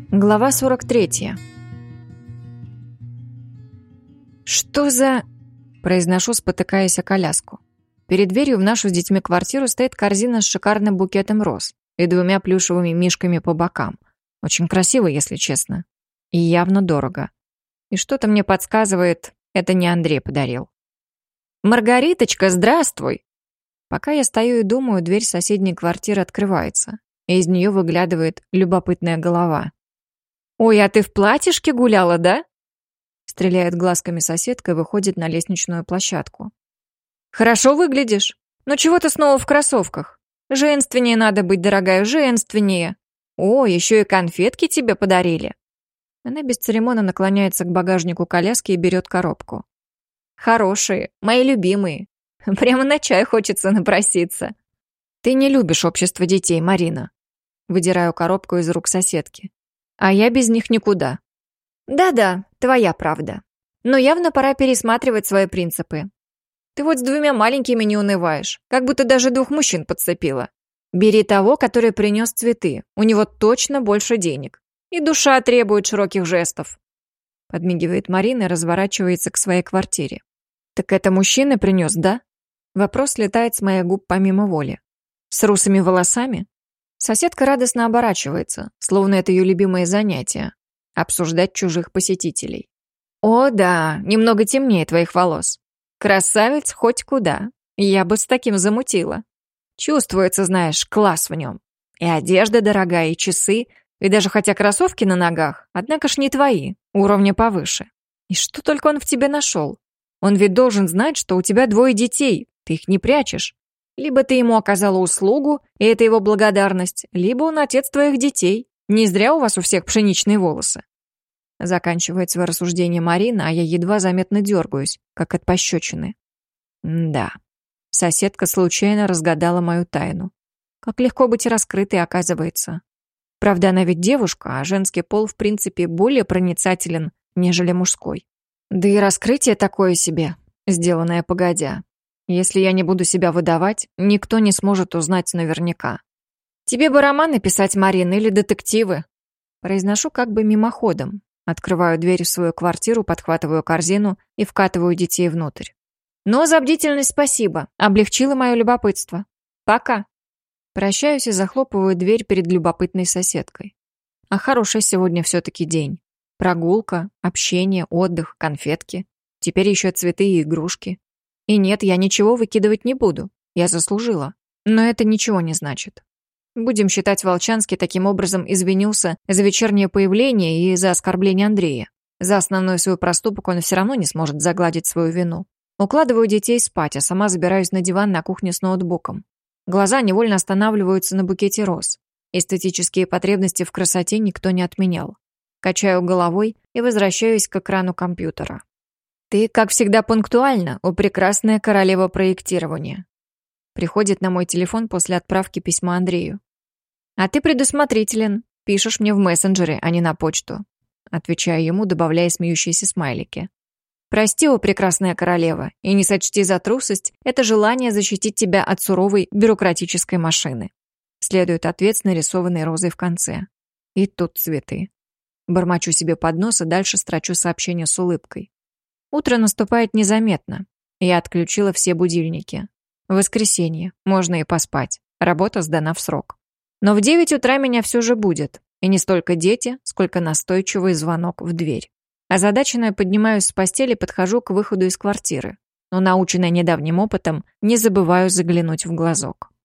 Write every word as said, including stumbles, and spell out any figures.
Глава сорок третья. «Что за...» – произношу, спотыкаясь о коляску. Перед дверью в нашу с детьми квартиру стоит корзина с шикарным букетом роз и двумя плюшевыми мишками по бокам. Очень красиво, если честно. И явно дорого. И что-то мне подсказывает, это не Андрей подарил. «Маргариточка, здравствуй!» Пока я стою и думаю, дверь соседней квартиры открывается, и из нее выглядывает любопытная голова. «Ой, а ты в платьишке гуляла, да?» Стреляет глазками соседка и выходит на лестничную площадку. «Хорошо выглядишь. Но чего ты снова в кроссовках? Женственнее надо быть, дорогая, женственнее. О, еще и конфетки тебе подарили». Она без церемона наклоняется к багажнику коляски и берет коробку. «Хорошие, мои любимые. Прямо на чай хочется напроситься». «Ты не любишь общество детей, Марина». Выдираю коробку из рук соседки. «А я без них никуда». «Да-да, твоя правда. Но явно пора пересматривать свои принципы. Ты вот с двумя маленькими не унываешь, как будто даже двух мужчин подцепила. Бери того, который принес цветы, у него точно больше денег. И душа требует широких жестов». Подмигивает Марина и разворачивается к своей квартире. «Так это мужчина принес, да?» Вопрос слетает с моих губ помимо воли. «С русыми волосами?» Соседка радостно оборачивается, словно это ее любимое занятие – обсуждать чужих посетителей. «О, да, немного темнее твоих волос. Красавец хоть куда. Я бы с таким замутила. Чувствуется, знаешь, класс в нем. И одежда дорогая, и часы, и даже хотя кроссовки на ногах, однако ж не твои, уровня повыше. И что только он в тебе нашел? Он ведь должен знать, что у тебя двое детей, ты их не прячешь. Либо ты ему оказала услугу, и это его благодарность, либо он отец твоих детей. Не зря у вас у всех пшеничные волосы». Заканчивает свое рассуждение Марина, а я едва заметно дергаюсь, как от пощечины. Да, соседка случайно разгадала мою тайну. Как легко быть раскрытой, оказывается. Правда, она ведь девушка, а женский пол, в принципе, более проницателен, нежели мужской. Да и раскрытие такое себе, сделанное погодя. Если я не буду себя выдавать, никто не сможет узнать наверняка. «Тебе бы романы писать, Марина, или детективы?» Произношу как бы мимоходом. Открываю дверь в свою квартиру, подхватываю корзину и вкатываю детей внутрь. «Но за бдительность спасибо. Облегчило мое любопытство. Пока». Прощаюсь и захлопываю дверь перед любопытной соседкой. А хороший сегодня все-таки день. Прогулка, общение, отдых, конфетки. Теперь еще цветы и игрушки. И нет, я ничего выкидывать не буду. Я заслужила. Но это ничего не значит. Будем считать, Волчанский таким образом извинился за вечернее появление и за оскорбление Андрея. За основной свой проступок он все равно не сможет загладить свою вину. Укладываю детей спать, а сама забираюсь на диван на кухне с ноутбуком. Глаза невольно останавливаются на букете роз. Эстетические потребности в красоте никто не отменял. Качаю головой и возвращаюсь к экрану компьютера. «Ты, как всегда, пунктуальна, о прекрасная королева проектирования». Приходит на мой телефон после отправки письма Андрею. «А ты предусмотрителен. Пишешь мне в мессенджере, а не на почту». Отвечаю ему, добавляя смеющиеся смайлики. «Прости, о прекрасная королева, и не сочти за трусость это желание защитить тебя от суровой бюрократической машины». Следует ответ с нарисованной розой в конце. И тут цветы. Бормочу себе под нос и дальше строчу сообщение с улыбкой. Утро наступает незаметно. Я отключила все будильники. Воскресенье, можно и поспать. Работа сдана в срок. Но в девять утра меня все же будет. И не столько дети, сколько настойчивый звонок в дверь. Озадаченная поднимаюсь с постели и подхожу к выходу из квартиры. Но, наученная недавним опытом, не забываю заглянуть в глазок.